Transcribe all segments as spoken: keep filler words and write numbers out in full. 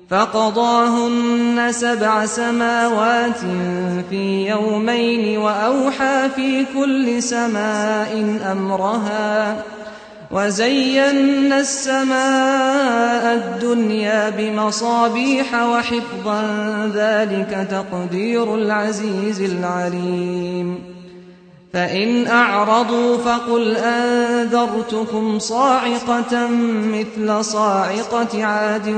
فقضاهن سبع سماوات في يومين وأوحى في كل سماء أمرها وزينا السماء الدنيا بمصابيح وحفظا ذلك تقدير العزيز العليم فإن أعرضوا فقل أنذرتكم صاعقة مثل صاعقة عاد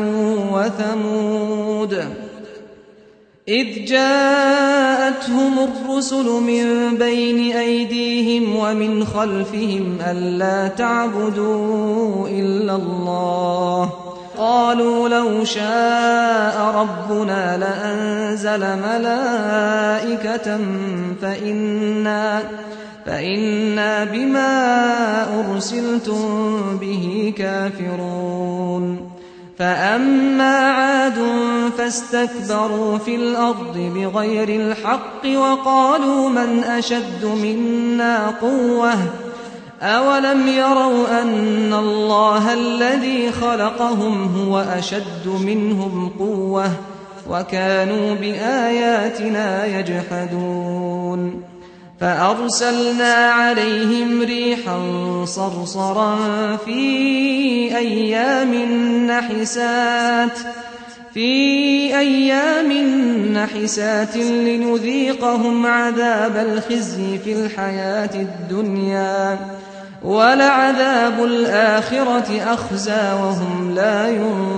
وثمود إذ جاءتهم الرسل من بين أيديهم ومن خلفهم ألا تعبدوا إلا الله قالوا لو شاء ربنا لأنزل ملائكة فإنا, فإنا بما أرسلتم به كافرون فأما عاد فاستكبروا في الأرض بغير الحق وقالوا من أشد منا قوة أولم يروا أن الله الذي خلقهم هو أشد منهم قوة وكانوا بآياتنا يجحدون فأرسلنا عليهم ريحا صرصرا في أيام نحسات في أيام نحسات لنذيقهم عذاب الخزي في الحياة الدنيا ولعذاب الآخرة أخزى وهم لا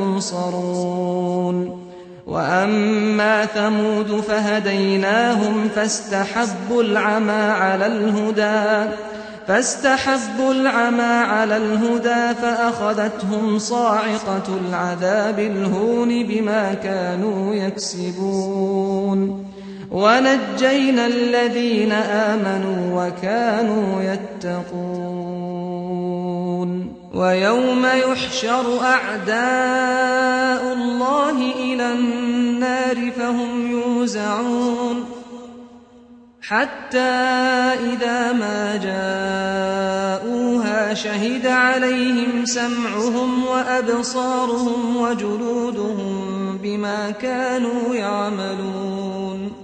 ينصرون وأما ثمود فهديناهم فاستحبوا العمى على الهدى فاستحبوا العمى على الهدى فأخذتهم صاعقة العذاب الهون بما كانوا يكسبون ونجينا الذين آمنوا وكانوا يتقون ويوم يحشر أعداء الله إلى النار فهم يوزعون حتى إذا ما جاءوها شهد عليهم سمعهم وأبصارهم وجلودهم بما كانوا يعملون